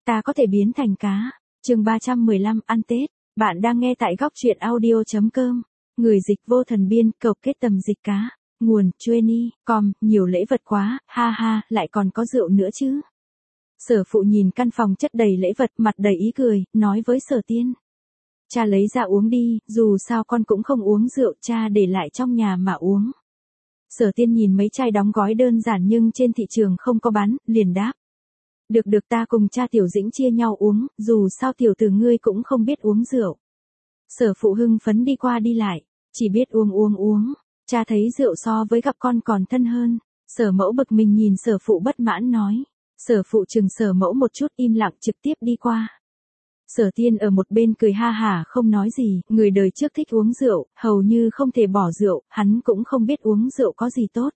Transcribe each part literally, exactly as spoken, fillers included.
ta có thể biến thành cá. Chương ba trăm mười lăm ăn Tết. Bạn đang nghe tại góc truyện audio chấm com. Người dịch vô thần biên, cầu kết tầm dịch cá. Nguồn, Chueni, com, nhiều lễ vật quá, ha ha, lại còn có rượu nữa chứ. Sở phụ nhìn căn phòng chất đầy lễ vật, mặt đầy ý cười, nói với Sở Tiên. Cha lấy ra uống đi, dù sao con cũng không uống rượu, cha để lại trong nhà mà uống. Sở Tiên nhìn mấy chai đóng gói đơn giản nhưng trên thị trường không có bán, liền đáp. Được được ta cùng cha Tiểu Dĩnh chia nhau uống, dù sao tiểu tử ngươi cũng không biết uống rượu. Sở phụ hưng phấn đi qua đi lại, chỉ biết uống uống uống, cha thấy rượu so với gặp con còn thân hơn. Sở mẫu bực mình nhìn sở phụ bất mãn nói. Sở phụ chừng sở mẫu một chút im lặng trực tiếp đi qua. Sở Tiên ở một bên cười ha hả không nói gì, người đời trước thích uống rượu, hầu như không thể bỏ rượu, hắn cũng không biết uống rượu có gì tốt.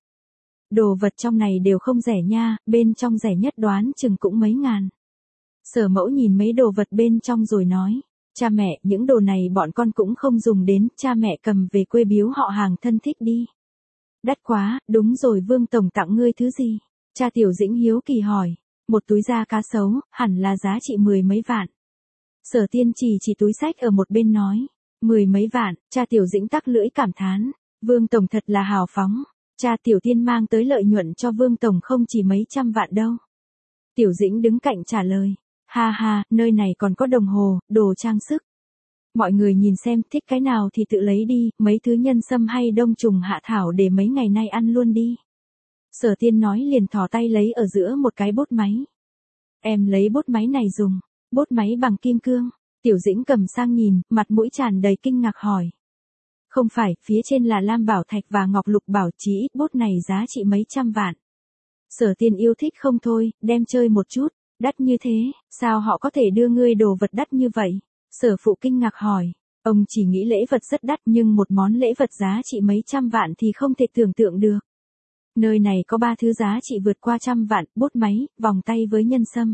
Đồ vật trong này đều không rẻ nha, bên trong rẻ nhất đoán chừng cũng mấy ngàn. Sở mẫu nhìn mấy đồ vật bên trong rồi nói, cha mẹ, những đồ này bọn con cũng không dùng đến, cha mẹ cầm về quê biếu họ hàng thân thích đi. Đắt quá, đúng rồi Vương Tổng tặng ngươi thứ gì? Cha Tiểu Dĩnh hiếu kỳ hỏi, một túi da cá sấu, hẳn là giá trị mười mấy vạn. Sở Tiên chỉ chỉ túi sách ở một bên nói, mười mấy vạn, cha Tiểu Dĩnh tắc lưỡi cảm thán, Vương Tổng thật là hào phóng. Cha Tiểu Tiên mang tới lợi nhuận cho Vương Tổng không chỉ mấy trăm vạn đâu. Tiểu Dĩnh đứng cạnh trả lời. Ha ha, nơi này còn có đồng hồ, đồ trang sức. Mọi người nhìn xem, thích cái nào thì tự lấy đi, mấy thứ nhân sâm hay đông trùng hạ thảo để mấy ngày nay ăn luôn đi. Sở Tiên nói liền thò tay lấy ở giữa một cái bốt máy. Em lấy bốt máy này dùng, bốt máy bằng kim cương. Tiểu Dĩnh cầm sang nhìn, mặt mũi tràn đầy kinh ngạc hỏi. Không phải, phía trên là lam bảo thạch và ngọc lục bảo, chỉ ít bốt này giá trị mấy trăm vạn. Sở Tiên yêu thích không thôi, đem chơi một chút, đắt như thế, sao họ có thể đưa ngươi đồ vật đắt như vậy? Sở phụ kinh ngạc hỏi, ông chỉ nghĩ lễ vật rất đắt nhưng một món lễ vật giá trị mấy trăm vạn thì không thể tưởng tượng được. Nơi này có ba thứ giá trị vượt qua trăm vạn, bốt máy, vòng tay với nhân sâm.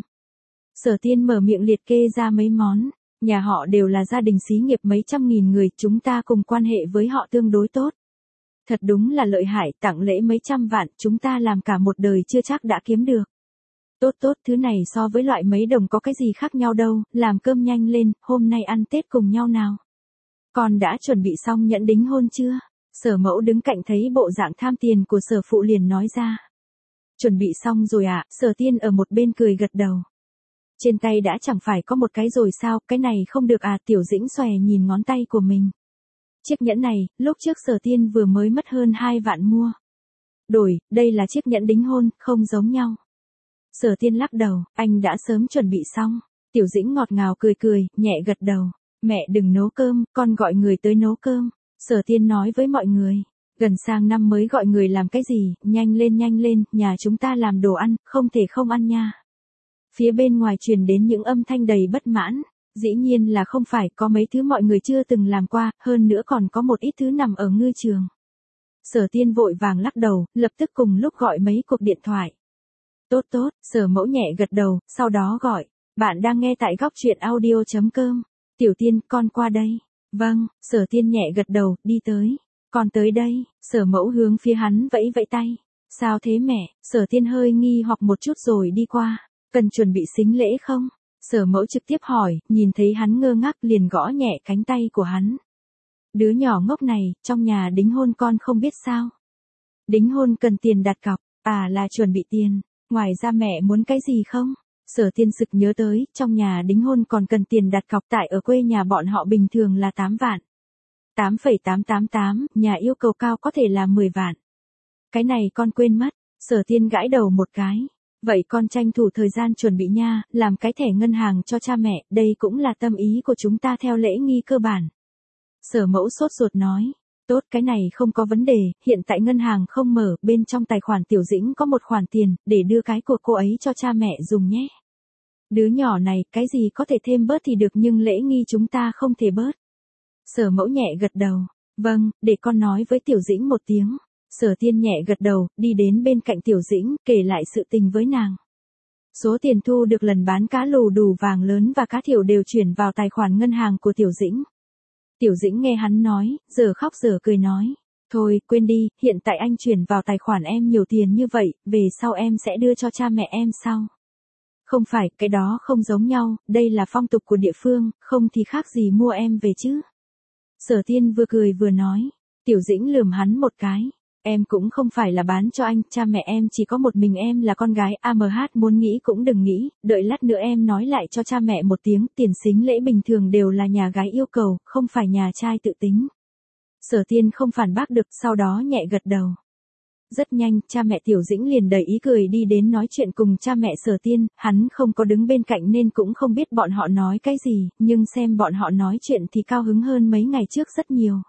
Sở Tiên mở miệng liệt kê ra mấy món. Nhà họ đều là gia đình xí nghiệp mấy trăm nghìn người, chúng ta cùng quan hệ với họ tương đối tốt. Thật đúng là lợi hại, tặng lễ mấy trăm vạn, chúng ta làm cả một đời chưa chắc đã kiếm được. Tốt tốt, thứ này so với loại mấy đồng có cái gì khác nhau đâu, làm cơm nhanh lên, hôm nay ăn Tết cùng nhau nào. Con đã chuẩn bị xong nhẫn đính hôn chưa? Sở mẫu đứng cạnh thấy bộ dạng tham tiền của sở phụ liền nói ra. Chuẩn bị xong rồi ạ, à? Sở Tiên ở một bên cười gật đầu. Trên tay đã chẳng phải có một cái rồi sao, cái này không được à? Tiểu Dĩnh xòe nhìn ngón tay của mình. Chiếc nhẫn này, lúc trước Sở Tiên vừa mới mất hơn hai vạn mua. Đổi, đây là chiếc nhẫn đính hôn, không giống nhau. Sở Tiên lắc đầu, anh đã sớm chuẩn bị xong. Tiểu Dĩnh ngọt ngào cười cười, nhẹ gật đầu. Mẹ đừng nấu cơm, con gọi người tới nấu cơm. Sở Tiên nói với mọi người. Gần sang năm mới gọi người làm cái gì, nhanh lên nhanh lên, nhà chúng ta làm đồ ăn, không thể không ăn nha. Phía bên ngoài truyền đến những âm thanh đầy bất mãn, dĩ nhiên là không phải, có mấy thứ mọi người chưa từng làm qua, hơn nữa còn có một ít thứ nằm ở ngư trường. Sở Tiên vội vàng lắc đầu, lập tức cùng lúc gọi mấy cuộc điện thoại. Tốt tốt, Sở mẫu nhẹ gật đầu, sau đó gọi, bạn đang nghe tại góc truyện audio chấm com. Tiểu Tiên, con qua đây. Vâng, Sở Tiên nhẹ gật đầu, đi tới. Con tới đây, Sở mẫu hướng phía hắn vẫy vẫy tay. Sao thế mẹ? Sở Tiên hơi nghi hoặc một chút rồi đi qua. Cần chuẩn bị sính lễ không? Sở mẫu trực tiếp hỏi, nhìn thấy hắn ngơ ngác liền gõ nhẹ cánh tay của hắn. Đứa nhỏ ngốc này, trong nhà đính hôn con không biết sao? Đính hôn cần tiền đặt cọc, à là chuẩn bị tiền, ngoài ra mẹ muốn cái gì không? Sở Tiên sực nhớ tới, trong nhà đính hôn còn cần tiền đặt cọc, tại ở quê nhà bọn họ bình thường là tám vạn. tám phẩy tám tám tám, nhà yêu cầu cao có thể là mười vạn. Cái này con quên mất, Sở Tiên gãi đầu một cái. Vậy con tranh thủ thời gian chuẩn bị nha, làm cái thẻ ngân hàng cho cha mẹ, đây cũng là tâm ý của chúng ta theo lễ nghi cơ bản. Sở mẫu sốt ruột nói, tốt cái này không có vấn đề, hiện tại ngân hàng không mở, bên trong tài khoản Tiểu Dĩnh có một khoản tiền, để đưa cái của cô ấy cho cha mẹ dùng nhé. Đứa nhỏ này, cái gì có thể thêm bớt thì được nhưng lễ nghi chúng ta không thể bớt. Sở mẫu nhẹ gật đầu, vâng, để con nói với Tiểu Dĩnh một tiếng. Sở Tiên nhẹ gật đầu, đi đến bên cạnh Tiểu Dĩnh, kể lại sự tình với nàng. Số tiền thu được lần bán cá lù đù vàng lớn và cá thiểu đều chuyển vào tài khoản ngân hàng của Tiểu Dĩnh. Tiểu Dĩnh nghe hắn nói, giờ khóc giờ cười nói. Thôi, quên đi, hiện tại anh chuyển vào tài khoản em nhiều tiền như vậy, về sau em sẽ đưa cho cha mẹ em sau. Không phải, cái đó không giống nhau, đây là phong tục của địa phương, không thì khác gì mua em về chứ. Sở Tiên vừa cười vừa nói. Tiểu Dĩnh lườm hắn một cái. Em cũng không phải là bán cho anh, cha mẹ em chỉ có một mình em là con gái, a em hát muốn nghĩ cũng đừng nghĩ, đợi lát nữa em nói lại cho cha mẹ một tiếng, tiền sính lễ bình thường đều là nhà gái yêu cầu, không phải nhà trai tự tính. Sở Tiên không phản bác được, sau đó nhẹ gật đầu. Rất nhanh, cha mẹ Tiểu Dĩnh liền đầy ý cười đi đến nói chuyện cùng cha mẹ Sở Tiên, hắn không có đứng bên cạnh nên cũng không biết bọn họ nói cái gì, nhưng xem bọn họ nói chuyện thì cao hứng hơn mấy ngày trước rất nhiều.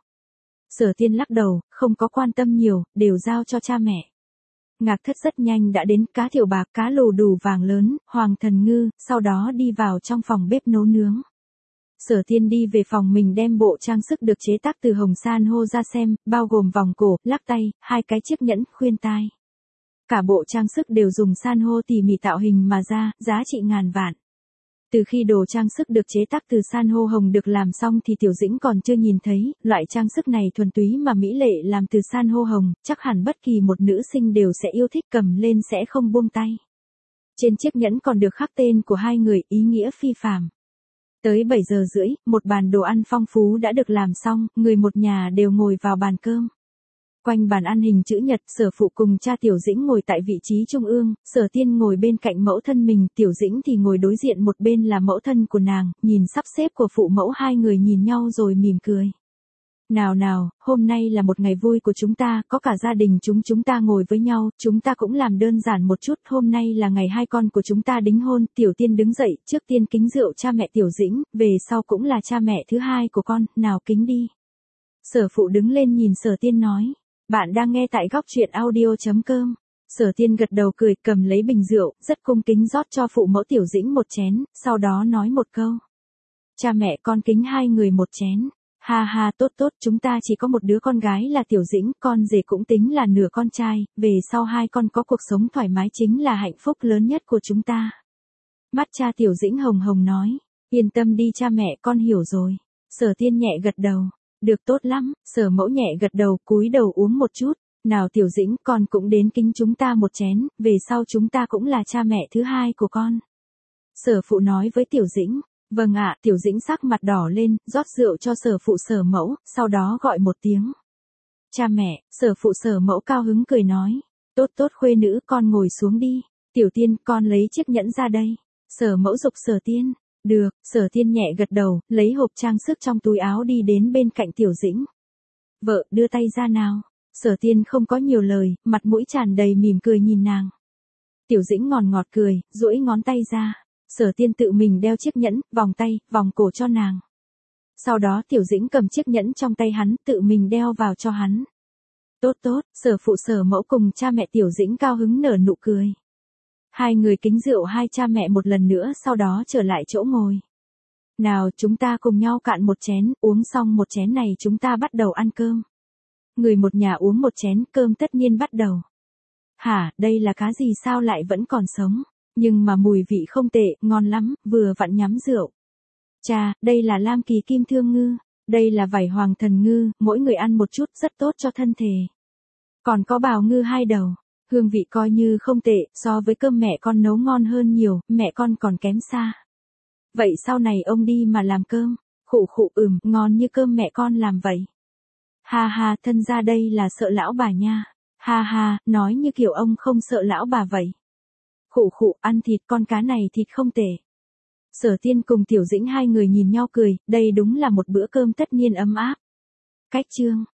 Sở Tiên lắc đầu, không có quan tâm nhiều, đều giao cho cha mẹ. Ngạc Thất rất nhanh đã đến, cá tiểu bạc, cá lù đù vàng lớn, hoàng thần ngư, sau đó đi vào trong phòng bếp nấu nướng. Sở Tiên đi về phòng mình đem bộ trang sức được chế tác từ hồng san hô ra xem, bao gồm vòng cổ, lắc tay, hai cái chiếc nhẫn, khuyên tai. Cả bộ trang sức đều dùng san hô tỉ mỉ tạo hình mà ra, giá trị ngàn vạn. Từ khi đồ trang sức được chế tác từ san hô hồng được làm xong thì Tiểu Dĩnh còn chưa nhìn thấy, loại trang sức này thuần túy mà mỹ lệ làm từ san hô hồng, chắc hẳn bất kỳ một nữ sinh đều sẽ yêu thích, cầm lên sẽ không buông tay. Trên chiếc nhẫn còn được khắc tên của hai người, ý nghĩa phi phàm. Tới bảy giờ rưỡi, một bàn đồ ăn phong phú đã được làm xong, người một nhà đều ngồi vào bàn cơm. Quanh bàn ăn hình chữ nhật, Sở Phụ cùng cha Tiểu Dĩnh ngồi tại vị trí trung ương, Sở Tiên ngồi bên cạnh mẫu thân mình, Tiểu Dĩnh thì ngồi đối diện một bên là mẫu thân của nàng, nhìn sắp xếp của phụ mẫu hai người nhìn nhau rồi mỉm cười. Nào nào, hôm nay là một ngày vui của chúng ta, có cả gia đình chúng chúng ta ngồi với nhau, chúng ta cũng làm đơn giản một chút, hôm nay là ngày hai con của chúng ta đính hôn, Tiểu Tiên đứng dậy, trước tiên kính rượu cha mẹ Tiểu Dĩnh, về sau cũng là cha mẹ thứ hai của con, nào kính đi. Sở Phụ đứng lên nhìn Sở Tiên nói. Bạn đang nghe tại góc truyện audio chấm com. Sở Tiên gật đầu cười, cầm lấy bình rượu, rất cung kính rót cho phụ mẫu Tiểu Dĩnh một chén, sau đó nói một câu. Cha mẹ con kính hai người một chén. Ha ha, tốt tốt, chúng ta chỉ có một đứa con gái là Tiểu Dĩnh, con rể cũng tính là nửa con trai, về sau hai con có cuộc sống thoải mái chính là hạnh phúc lớn nhất của chúng ta. Mắt cha Tiểu Dĩnh hồng hồng nói, yên tâm đi cha mẹ, con hiểu rồi. Sở Tiên nhẹ gật đầu. Được, tốt lắm, Sở Mẫu nhẹ gật đầu, cúi đầu uống một chút. Nào Tiểu Dĩnh, con cũng đến kính chúng ta một chén, về sau chúng ta cũng là cha mẹ thứ hai của con. Sở Phụ nói với Tiểu Dĩnh. Vâng ạ, Tiểu Dĩnh sắc mặt đỏ lên, rót rượu cho Sở Phụ Sở Mẫu, sau đó gọi một tiếng. Cha mẹ, Sở Phụ Sở Mẫu cao hứng cười nói. Tốt tốt khuê nữ, con ngồi xuống đi. Tiểu Tiên, con lấy chiếc nhẫn ra đây. Sở Mẫu giục Sở Tiên. Được, Sở Tiên nhẹ gật đầu, lấy hộp trang sức trong túi áo đi đến bên cạnh Tiểu Dĩnh. Vợ, đưa tay ra nào. Sở Tiên không có nhiều lời, mặt mũi tràn đầy mỉm cười nhìn nàng. Tiểu Dĩnh ngọt ngọt cười, duỗi ngón tay ra. Sở Tiên tự mình đeo chiếc nhẫn, vòng tay, vòng cổ cho nàng. Sau đó Tiểu Dĩnh cầm chiếc nhẫn trong tay hắn, tự mình đeo vào cho hắn. Tốt tốt, Sở Phụ Sở Mẫu cùng cha mẹ Tiểu Dĩnh cao hứng nở nụ cười. Hai người kính rượu hai cha mẹ một lần nữa, sau đó trở lại chỗ ngồi. Nào, chúng ta cùng nhau cạn một chén, uống xong một chén này chúng ta bắt đầu ăn cơm. Người một nhà uống một chén, cơm tất nhiên bắt đầu. Hả, đây là cá gì sao lại vẫn còn sống? Nhưng mà mùi vị không tệ, ngon lắm, vừa vặn nhắm rượu. Cha, đây là lam kỳ kim thương ngư, đây là vảy hoàng thần ngư, mỗi người ăn một chút, rất tốt cho thân thể. Còn có bào ngư hai đầu, hương vị coi như không tệ, so với cơm mẹ con nấu ngon hơn nhiều, mẹ con còn kém xa. Vậy sau này ông đi mà làm cơm, khụ khụ ừm, ngon như cơm mẹ con làm vậy. Ha ha, thân ra đây là sợ lão bà nha. Ha ha, nói như kiểu ông không sợ lão bà vậy. Khụ khụ, ăn thịt con cá này thịt không tệ. Sở Tiên cùng Tiểu Dĩnh hai người nhìn nhau cười, đây đúng là một bữa cơm tất niên ấm áp. Cách chương